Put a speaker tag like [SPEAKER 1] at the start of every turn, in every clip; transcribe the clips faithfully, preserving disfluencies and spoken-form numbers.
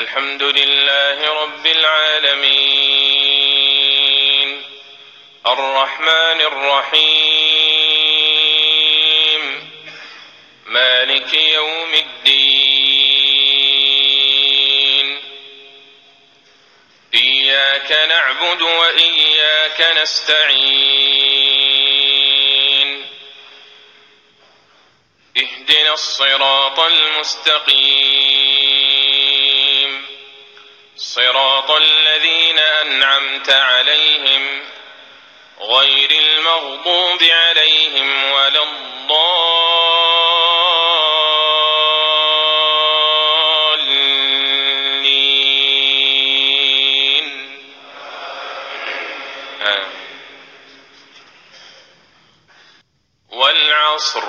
[SPEAKER 1] الحمد لله رب العالمين الرحمن الرحيم مالك يوم الدين إياك نعبد وإياك نستعين اهدنا الصراط المستقيم صراط الذين أنعمت عليهم غير المغضوب عليهم ولا الضالين آمين. والعصر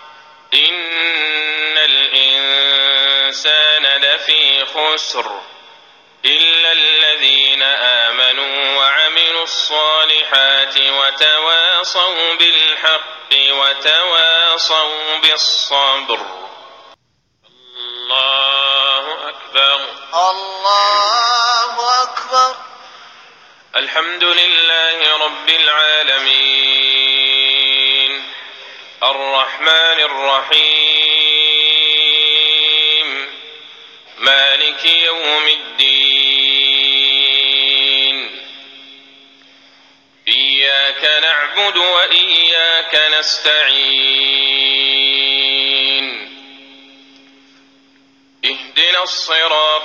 [SPEAKER 1] إن الإنسان لفي خسر إلا الذين آمنوا وعملوا الصالحات وتواصوا بالحق وتواصوا بالصبر. الله أكبر
[SPEAKER 2] الله أكبر.
[SPEAKER 1] الحمد لله رب العالمين الرحمن الرحيم مالك يوم الدين إياك نعبد وإياك نستعين اهدنا الصراط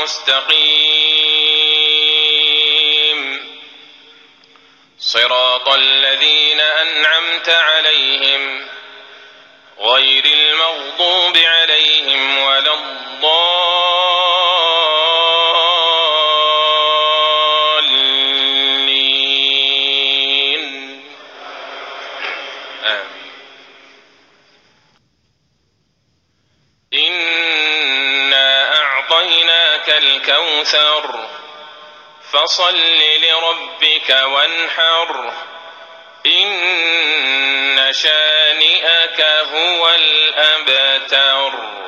[SPEAKER 1] المستقيم صراط الذين أنعمت عليهم غير المغضوب عليهم ولا الضالين آمين. إنا أعطيناك الكوثر فصل لربك وانحر إن شانئك هو الأبتر.